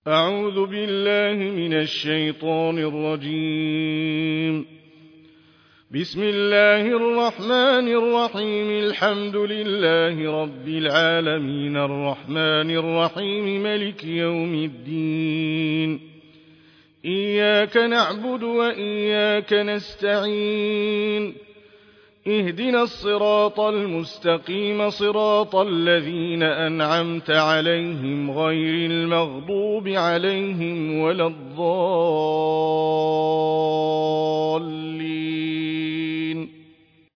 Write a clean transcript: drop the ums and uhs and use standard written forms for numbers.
أعوذ بالله من الشيطان الرجيم. بسم الله الرحمن الرحيم. الحمد لله رب العالمين الرحمن الرحيم ملك يوم الدين. إياك نعبد وإياك نستعين. اهدنا الصراط المستقيم صراط الذين أنعمت عليهم غير المغضوب عليهم ولا الضالين.